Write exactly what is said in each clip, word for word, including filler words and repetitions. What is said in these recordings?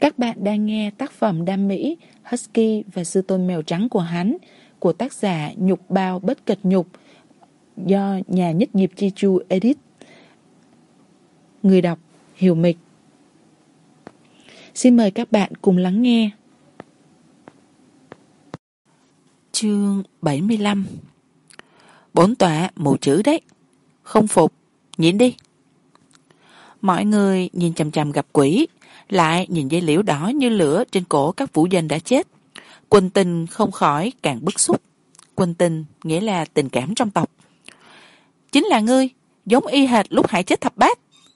Các bạn đang nghe tác phẩm đam mỹ Husky và sư tôn mèo trắng của hắn của tác giả Nhục Bao Bất Kịch Nhục do nhà nhất nghiệp Chi Chu edit. Người đọc Hiểu Mịch. Xin mời các bạn cùng lắng nghe. Chương bảy mươi lăm. Bốn tọa mù chữ đấy. Không phục, nhịn đi. Mọi người nhìn chằm chằm gặp quỷ, lại nhìn dây liễu đỏ như lửa trên cổ các vũ dân đã chết. Quân tình không khỏi càng bức xúc. Quân tình nghĩa là tình cảm trong tộc. Chính là ngươi, giống y hệt lúc hại chết thập bát.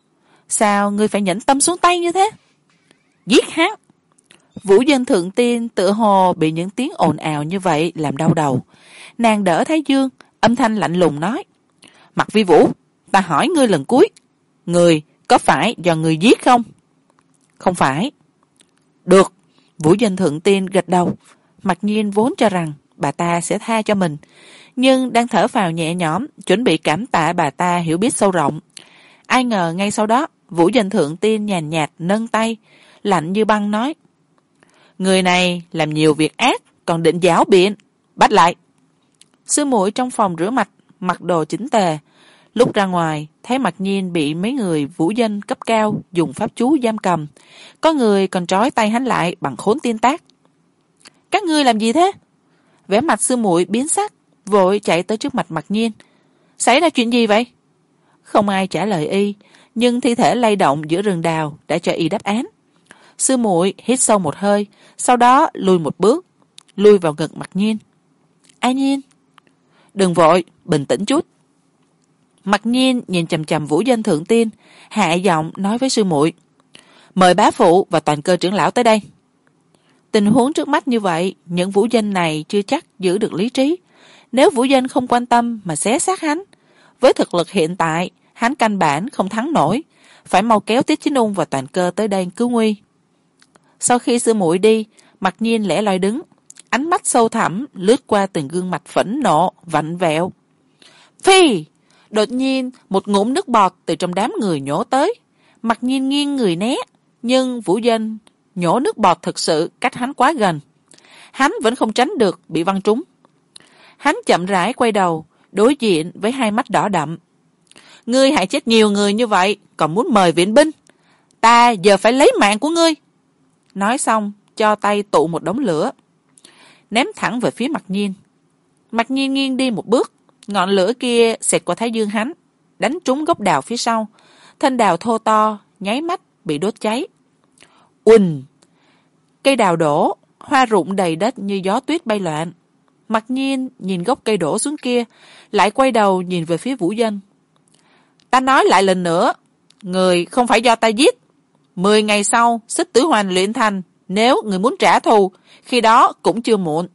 Sao ngươi phải nhẫn tâm xuống tay như thế? Giết hắn! Vũ dân thượng tiên tựa hồ bị những tiếng ồn ào như vậy làm đau đầu. Nàng đỡ Thái Dương, âm thanh lạnh lùng nói: Mặc Vi Vũ, ta hỏi ngươi lần cuối, ngươi có phải do ngươi giết không? Không phải. Được. Vũ dân thượng tiên gật đầu. Mặc nhiên vốn cho rằng bà ta sẽ tha cho mình, nhưng đang thở phào nhẹ nhõm, chuẩn bị cảm tạ bà ta hiểu biết sâu rộng. Ai ngờ ngay sau đó, Vũ dân thượng tiên nhàn nhạt nâng tay, lạnh như băng nói: Người này làm nhiều việc ác, còn định giảo biện, bắt lại. Sư muội trong phòng rửa mặt, mặc đồ chỉnh tề. Lúc ra ngoài, thấy Mặc nhiên bị mấy người vũ dân cấp cao dùng pháp chú giam cầm. Có người còn trói tay hắn lại bằng khốn tiên tác. Các ngươi làm gì thế? Vẻ mặt sư muội biến sắc, vội chạy tới trước mặt Mặc nhiên. Xảy ra chuyện gì vậy? Không ai trả lời y, nhưng thi thể lay động giữa rừng đào đã cho y đáp án. Sư muội hít sâu một hơi, sau đó lùi một bước, lùi vào ngực Mặc nhiên. A nhiên, đừng vội, bình tĩnh chút. Mặc nhiên nhìn chằm chằm Vũ dân thượng tiên, hạ giọng nói với sư muội: Mời bá phụ và toàn cơ trưởng lão tới đây. Tình huống trước mắt như vậy, những vũ dân này chưa chắc giữ được lý trí. Nếu vũ dân không quan tâm mà xé xác hắn, với thực lực hiện tại, hắn căn bản không thắng nổi, phải mau kéo Tiết Chính Ung và toàn cơ tới đây cứu nguy. Sau khi sư muội đi, Mặc nhiên lẻ loi đứng, ánh mắt sâu thẳm lướt qua từng gương mặt phẫn nộ vặn vẹo. Phi! Đột nhiên một ngụm nước bọt từ trong đám người nhổ tới. Mặc nhiên nghiêng người né, nhưng vũ dân nhổ nước bọt thực sự cách hắn quá gần. Hắn vẫn không tránh được bị văng trúng. Hắn chậm rãi quay đầu, đối diện với hai mắt đỏ đậm. Ngươi hại chết nhiều người như vậy, còn muốn mời viện binh. Ta giờ phải lấy mạng của ngươi. Nói xong, cho tay tụ một đống lửa, ném thẳng về phía Mặc nhiên. Mặc nhiên nghiêng đi một bước, ngọn lửa kia xẹt qua thái dương hắn, đánh trúng gốc đào phía sau. Thân đào thô to, nháy mắt bị đốt cháy. Uỳnh! Cây đào đổ, hoa rụng đầy đất như gió tuyết bay loạn. Mặc nhiên nhìn gốc cây đổ xuống kia, lại quay đầu nhìn về phía vũ dân. Ta nói lại lần nữa, người không phải do ta giết. Mười ngày sau, xích tử hoành luyện thành, nếu người muốn trả thù, khi đó cũng chưa muộn.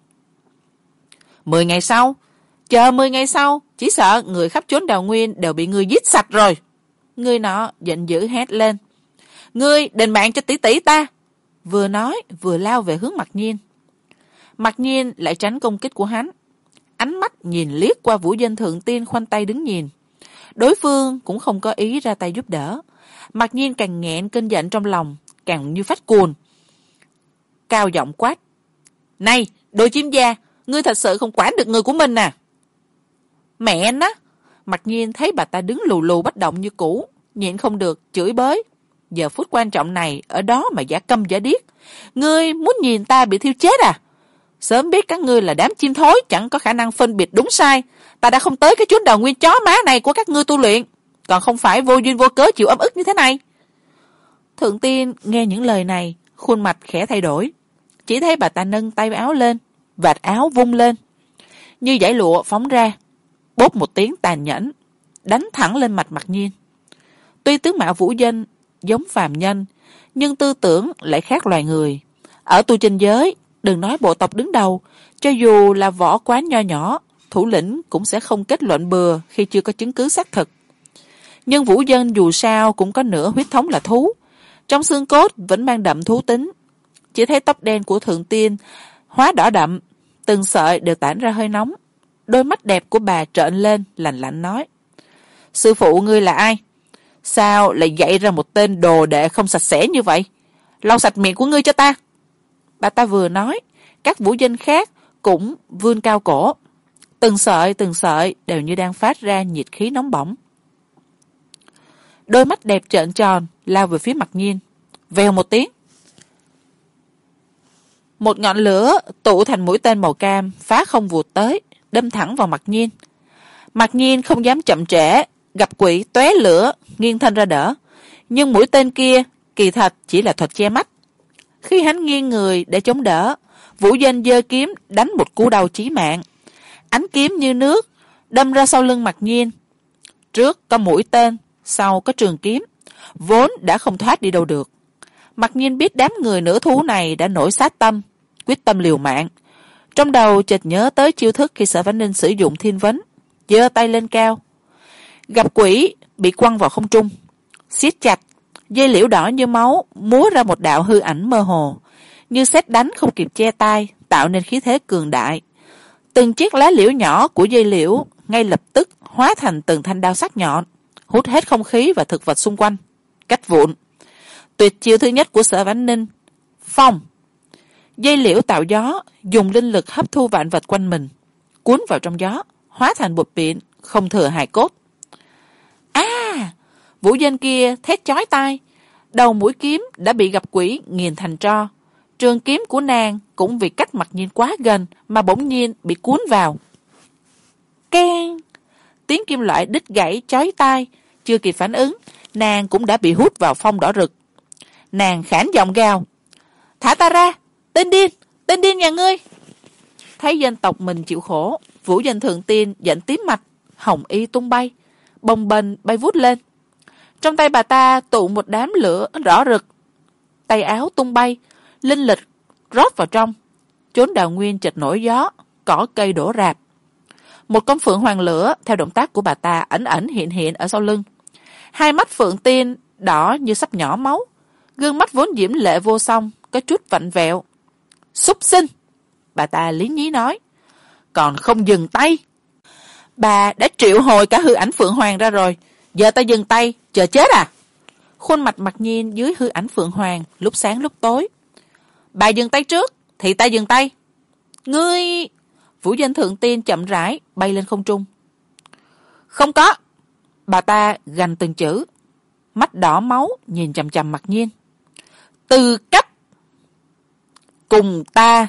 Mười ngày sau? Chờ mười ngày sau, chỉ sợ người khắp chốn Đào Nguyên đều bị ngươi giết sạch rồi. Người nọ giận dữ hét lên. Ngươi đền mạng cho tỷ tỷ ta. Vừa nói, vừa lao về hướng Mặc nhiên. Mặc nhiên lại tránh công kích của hắn. Ánh mắt nhìn liếc qua vũ dân thượng tiên khoanh tay đứng nhìn. Đối phương cũng không có ý ra tay giúp đỡ. Mặc nhiên càng nghẹn cơn giận trong lòng, càng như phát cuồng. Cao giọng quát. Này, đồ chim da, ngươi thật sự không quản được người của mình à? Mẹ nó! Mặc nhiên thấy bà ta đứng lù lù bất động như cũ, nhịn không được, chửi bới. Giờ phút quan trọng này, ở đó mà giả câm giả điếc. Ngươi muốn nhìn ta bị thiêu chết à? Sớm biết các ngươi là đám chim thối, chẳng có khả năng phân biệt đúng sai. Ta đã không tới cái chốn Đào Nguyên chó má này của các ngươi tu luyện, còn không phải vô duyên vô cớ chịu ấm ức như thế này. Thượng tiên nghe những lời này, khuôn mặt khẽ thay đổi. Chỉ thấy bà ta nâng tay áo lên, vạt áo vung lên, như dải lụa phóng ra, bốp một tiếng tàn nhẫn, đánh thẳng lên mặt Mặc nhiên. Tuy tướng mạo vũ dân giống phàm nhân, nhưng tư tưởng lại khác loài người. Ở tu chân giới, đừng nói bộ tộc đứng đầu, cho dù là võ quán nho nhỏ, thủ lĩnh cũng sẽ không kết luận bừa khi chưa có chứng cứ xác thực. Nhưng vũ dân dù sao cũng có nửa huyết thống là thú, trong xương cốt vẫn mang đậm thú tính. Chỉ thấy tóc đen của thượng tiên hóa đỏ đậm, từng sợi đều tản ra hơi nóng. Đôi mắt đẹp của bà trợn lên, lạnh lạnh nói: Sư phụ ngươi là ai? Sao lại dạy ra một tên đồ đệ không sạch sẽ như vậy? lau sạch miệng của ngươi cho ta. Bà ta vừa nói, các vũ danh khác cũng vươn cao cổ. Từng sợi từng sợi đều như đang phát ra nhiệt khí nóng bỏng. Đôi mắt đẹp trợn tròn lao về phía Mặc Nhiên. Vèo một tiếng, một ngọn lửa tụ thành mũi tên màu cam phá không vụt tới, đâm thẳng vào Mặc Nhiên. Mặc Nhiên không dám chậm trễ, gặp quỷ tóe lửa nghiêng thân ra đỡ, nhưng mũi tên kia kỳ thật chỉ là thuật che mắt. Khi hắn nghiêng người để chống đỡ, vũ danh giơ kiếm đánh một cú đầu chí mạng. Ánh kiếm như nước đâm ra sau lưng Mặc Nhiên. Trước có mũi tên, sau có trường kiếm, vốn đã không thoát đi đâu được. Mặc Nhiên biết đám người nửa thú này đã nổi sát tâm, quyết tâm liều mạng. Trong đầu chợt nhớ tới chiêu thức khi Sở Vãn Ninh sử dụng thiên vấn, giơ tay lên cao. Gặp quỷ bị quăng vào không trung, siết chặt, dây liễu đỏ như máu múa ra một đạo hư ảnh mơ hồ, như sét đánh không kịp che tay, tạo nên khí thế cường đại. Từng chiếc lá liễu nhỏ của dây liễu ngay lập tức hóa thành từng thanh đao sắc nhọn, hút hết không khí và thực vật xung quanh, cách vụn. Tuyệt chiêu thứ nhất của Sở Vãn Ninh, phong. Dây liễu tạo gió, dùng linh lực hấp thu vạn vật quanh mình, cuốn vào trong gió, hóa thành bột mịn, không thừa hài cốt. À! Vũ danh kia thét chói tai, đầu mũi kiếm đã bị gặp quỷ nghiền thành tro. Trường kiếm của nàng cũng vì cách Mặc Nhiên quá gần mà bỗng nhiên bị cuốn vào. Keng! Tiếng kim loại đứt gãy chói tai, chưa kịp phản ứng, nàng cũng đã bị hút vào phong đỏ rực. Nàng khản giọng gào, thả ta ra, tên điên, tên điên nhà ngươi. Thấy dân tộc mình chịu khổ, vũ danh thượng tiên giận tím mặt, hồng y tung bay, bồng bềnh bay vút lên. Trong tay bà ta tụ một đám lửa rõ rực, tay áo tung bay, linh lực rót vào trong. Chốn đào nguyên chợt nổi gió, cỏ cây đổ rạp. Một con phượng hoàng lửa theo động tác của bà ta ẩn ẩn hiện hiện ở sau lưng. Hai mắt phượng tiên đỏ như sắp nhỏ máu, gương mắt vốn diễm lệ vô song có chút vặn vẹo. Súc sinh! Bà ta lý nhí nói, còn không dừng tay. Bà đã triệu hồi cả hư ảnh phượng hoàng ra rồi, giờ ta dừng tay, chờ chết à? Khuôn mặt Mặc Nhiên dưới hư ảnh phượng hoàng, lúc sáng lúc tối. Bà dừng tay trước, thì ta dừng tay. Ngươi... Vũ danh thượng tiên chậm rãi bay lên không trung. Không có. Bà ta gằn từng chữ, mắt đỏ máu nhìn chằm chằm Mặc Nhiên. Tư cách cùng ta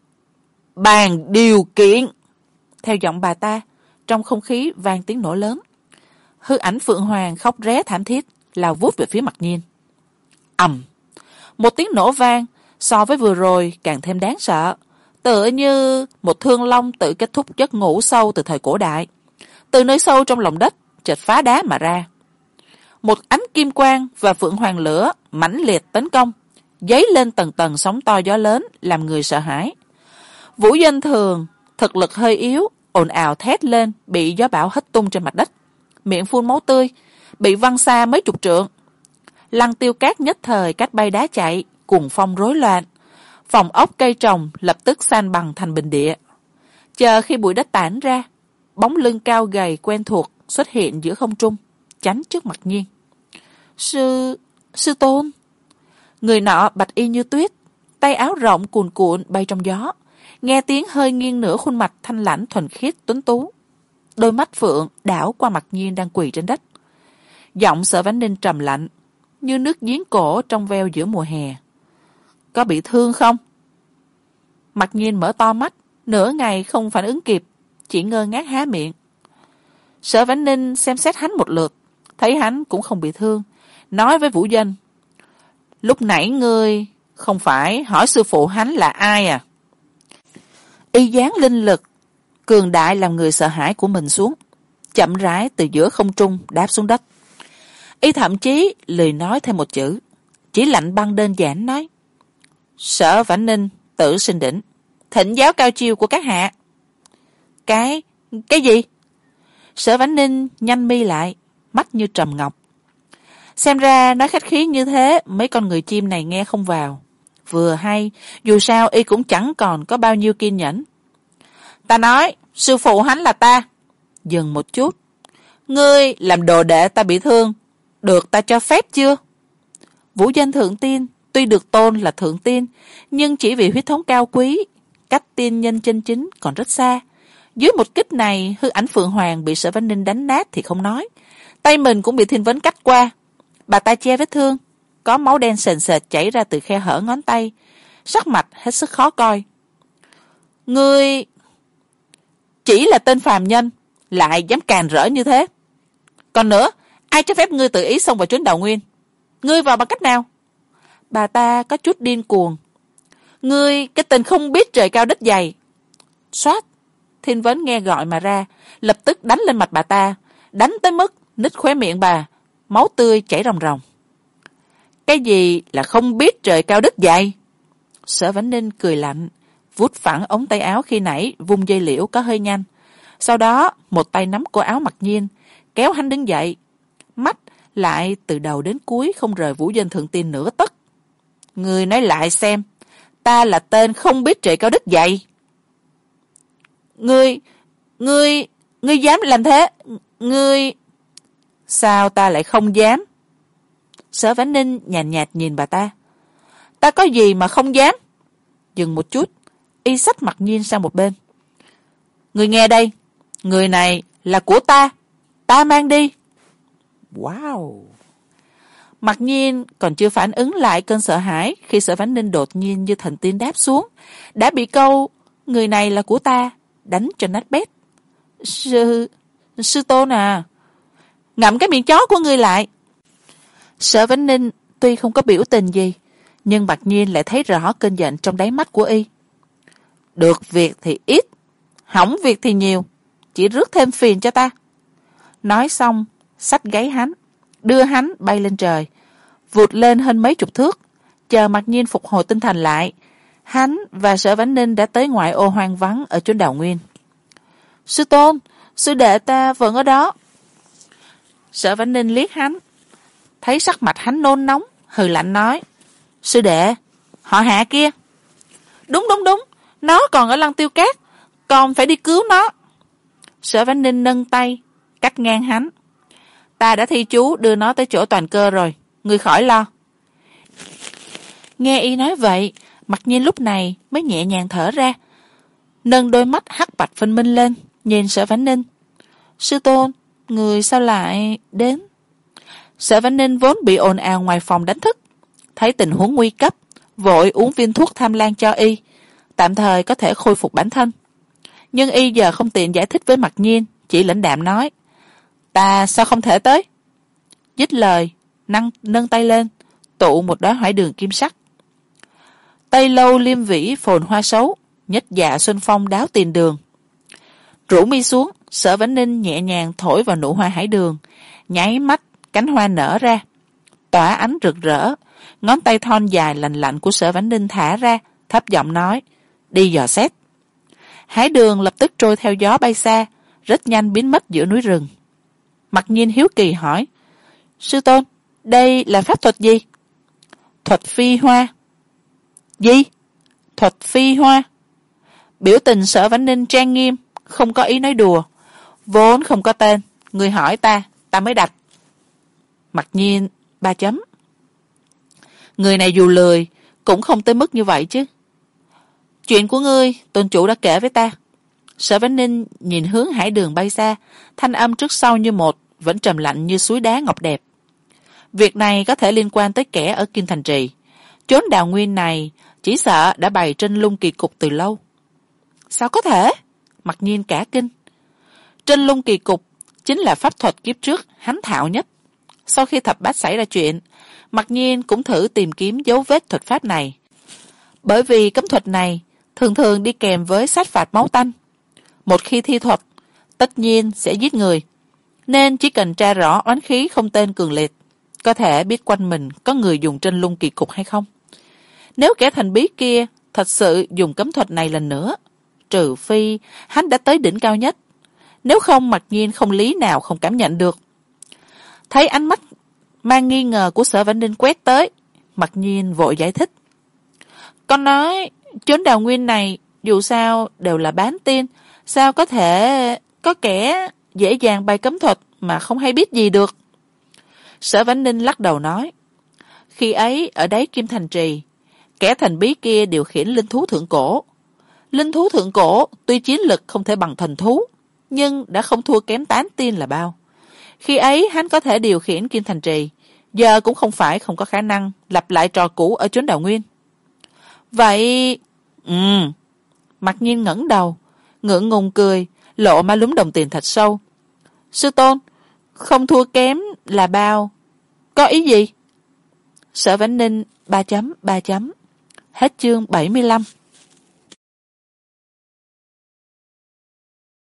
bàn điều kiện. Theo giọng bà ta, trong không khí vang tiếng nổ lớn. Hư ảnh phượng hoàng khóc ré thảm thiết, lao vút về phía Mặc Nhiên. Ầm, một tiếng nổ vang so với vừa rồi càng thêm đáng sợ, tựa như một thương long tự kết thúc giấc ngủ sâu từ thời cổ đại, từ nơi sâu trong lòng đất chợt phá đá mà ra. Một ánh kim quang và phượng hoàng lửa mãnh liệt tấn công, dấy lên tầng tầng sóng to gió lớn, làm người sợ hãi. Vũ danh thường thực lực hơi yếu, ồn ào thét lên, bị gió bão hất tung trên mặt đất, miệng phun máu tươi, bị văng xa mấy chục trượng. Lăng Tiêu Cát nhất thời cách bay đá chạy, cuồng phong rối loạn, phòng ốc cây trồng lập tức san bằng thành bình địa. Chờ khi bụi đất tản ra, bóng lưng cao gầy quen thuộc xuất hiện giữa không trung, chắn trước Mặc Nhiên. Sư... sư tôn. Người nọ bạch y như tuyết, tay áo rộng cuồn cuộn bay trong gió, nghe tiếng hơi nghiêng nửa khuôn mặt thanh lãnh thuần khiết tuấn tú. Đôi mắt phượng đảo qua Mặc Nhiên đang quỳ trên đất. Giọng Sở Vãn Ninh trầm lạnh, như nước giếng cổ trong veo giữa mùa hè. Có bị thương không? Mặc Nhiên mở to mắt, nửa ngày không phản ứng kịp, chỉ ngơ ngác há miệng. Sở Vãn Ninh xem xét hắn một lượt, thấy hắn cũng không bị thương, nói với Vũ Danh, lúc nãy ngươi không phải hỏi sư phụ hắn là ai à? Y dáng linh lực cường đại làm người sợ hãi của mình xuống, chậm rãi từ giữa không trung đáp xuống đất. Y thậm chí lười nói thêm một chữ, chỉ lạnh băng đơn giản nói, Sở Vãn Ninh tự sinh đỉnh, thỉnh giáo cao chiêu của các hạ. Cái... cái gì? Sở Vãn Ninh nhanh mi lại, mắt như trầm ngọc. Xem ra nói khách khí như thế mấy con người chim này nghe không vào. Vừa hay, dù sao y cũng chẳng còn có bao nhiêu kiên nhẫn. Ta nói, sư phụ hắn là ta. Dừng một chút. Ngươi làm đồ đệ ta bị thương, được ta cho phép chưa? Vũ danh thượng tiên tuy được tôn là thượng tiên, nhưng chỉ vì huyết thống cao quý, cách tiên nhân chân chính còn rất xa. Dưới một kích này, hư ảnh Phượng Hoàng bị Sở Vãn Ninh đánh nát thì không nói, tay mình cũng bị Thiên Vấn cắt qua. Bà ta che vết thương, có máu đen sền sệt chảy ra từ khe hở ngón tay, sắc mặt hết sức khó coi. Ngươi chỉ là tên phàm nhân, lại dám càn rỡ như thế. Còn nữa, ai cho phép ngươi tự ý xông vào chốn Đào Nguyên? Ngươi vào bằng cách nào? Bà ta có chút điên cuồng. Ngươi, cái tên không biết trời cao đất dày. Xoát, Thiên Vấn nghe gọi mà ra, lập tức đánh lên mặt bà ta, đánh tới mức nít khóe miệng bà, máu tươi chảy ròng ròng. Cái gì là không biết trời cao đất dày? Sở Vãn Ninh cười lạnh, vuốt phẳng ống tay áo khi nãy vung dây liễu có hơi nhanh. Sau đó, một tay nắm cổ áo Mặc Nhiên, kéo hắn đứng dậy. Mắt lại từ đầu đến cuối không rời Vũ Dân Thượng Tiên nửa tấc. Người nói lại xem, ta là tên không biết trời cao đất dày. Ngươi, ngươi, ngươi dám làm thế? Ngươi... Sao ta lại không dám? Sở Vãn Ninh nhàn nhạt, nhạt nhìn bà ta. Ta có gì mà không dám? Dừng một chút, y xách Mặc Nhiên sang một bên. Người nghe đây, người này là của ta, ta mang đi. Wow! Mặc Nhiên còn chưa phản ứng lại cơn sợ hãi khi Sở Vãn Ninh đột nhiên như thần tiên đáp xuống, đã bị câu người này là của ta đánh cho nát bét. Sư... sư tôn à, ngậm cái miệng chó của ngươi lại. Sở Vãn Ninh tuy không có biểu tình gì, nhưng Mặc Nhiên lại thấy rõ cơn giận trong đáy mắt của y. Được việc thì ít, hỏng việc thì nhiều, chỉ rước thêm phiền cho ta. Nói xong, xách gáy hắn, đưa hắn bay lên trời, vụt lên hơn mấy chục thước. Chờ Mặc Nhiên phục hồi tinh thần lại, hắn và Sở Vãn Ninh đã tới ngoại ô hoang vắng ở chốn Đào Nguyên. Sư tôn, sư đệ ta vẫn ở đó. Sở Vãn Ninh liếc hắn, thấy sắc mặt hắn nôn nóng, hừ lạnh nói. Sư đệ, họ Hạ kia. Đúng đúng đúng, nó còn ở Lăng Tiêu Cát, còn phải đi cứu nó. Sở Vãn Ninh nâng tay, cắt ngang hắn. Ta đã thi chú đưa nó tới chỗ Toàn Cơ rồi, ngươi khỏi lo. Nghe y nói vậy, Mặc Nhiên lúc này mới nhẹ nhàng thở ra, nâng đôi mắt hắc bạch phân minh lên, nhìn Sở Vãn Ninh. Sư tôn, người sao lại đến? Sở Vãn Ninh vốn bị ồn ào ngoài phòng đánh thức, thấy tình huống nguy cấp, vội uống viên thuốc tham lan cho y, tạm thời có thể khôi phục bản thân. Nhưng y giờ không tiện giải thích với Mặc Nhiên, chỉ lãnh đạm nói. Ta sao không thể tới? Dứt lời, nâng, nâng tay lên, tụ một đóa hải đường kim sắc. Tây lâu liêm vĩ phồn hoa xấu, nhất dạ xuân phong đáo tiền đường. Rũ mi xuống, Sở Vãn Ninh nhẹ nhàng thổi vào nụ hoa hải đường, nháy mắt cánh hoa nở ra, tỏa ánh rực rỡ. Ngón tay thon dài lành lạnh của Sở Vãn Ninh thả ra, thấp giọng nói, đi dò xét. Hải đường lập tức trôi theo gió bay xa, rất nhanh biến mất giữa núi rừng. Mặc Nhiên hiếu kỳ hỏi, sư tôn, đây là pháp thuật gì? Thuật phi hoa. Gì? Thuật phi hoa. Biểu tình Sở Vãn Ninh trang nghiêm, không có ý nói đùa. Vốn không có tên, người hỏi ta, ta mới đặt. Mặc Nhiên, ba chấm. Người này dù lười, cũng không tới mức như vậy chứ. Chuyện của ngươi, tôn chủ đã kể với ta. Sở Vãn Ninh nhìn hướng hải đường bay xa, thanh âm trước sau như một, vẫn trầm lạnh như suối đá ngọc đẹp. Việc này có thể liên quan tới kẻ ở Kim Thành Trì. Chốn Đào Nguyên này chỉ sợ đã bày trên lung kỳ cục từ lâu. Sao có thể? Mặc Nhiên cả kinh. Trên lung kỳ cục chính là pháp thuật kiếp trước hắn thạo nhất. Sau khi thập bát xảy ra chuyện, Mặc Nhiên cũng thử tìm kiếm dấu vết thuật pháp này. Bởi vì cấm thuật này thường thường đi kèm với sát phạt máu tanh. Một khi thi thuật, tất nhiên sẽ giết người. Nên chỉ cần tra rõ oán khí không tên cường liệt, có thể biết quanh mình có người dùng trên lung kỳ cục hay không. Nếu kẻ thần bí kia thật sự dùng cấm thuật này lần nữa, trừ phi hắn đã tới đỉnh cao nhất. Nếu không, Mặc Nhiên không lý nào không cảm nhận được. Thấy ánh mắt mang nghi ngờ của Sở Vãn Ninh quét tới, Mặc Nhiên vội giải thích. Con nói, chốn Đào Nguyên này dù sao đều là bán tiên, sao có thể có kẻ dễ dàng bày cấm thuật mà không hay biết gì được. Sở Vãn Ninh lắc đầu nói, Khi ấy ở đáy Kim Thành Trì, kẻ thần bí kia điều khiển linh thú thượng cổ. Linh thú thượng cổ tuy chiến lực không thể bằng thần thú, nhưng đã không thua kém tán tiên là bao. Khi ấy hắn có thể điều khiển Kim Thành Trì, giờ cũng không phải không có khả năng lặp lại trò cũ ở chốn Đào Nguyên. Vậy... Ừ. Mặc Nhiên ngẩng đầu, ngượng ngùng cười, lộ má lúm đồng tiền thật sâu. Sư tôn, không thua kém là bao? Có ý gì? Sở Vãnh Ninh ba chấm ba chấm. Hết chương bảy mươi lăm.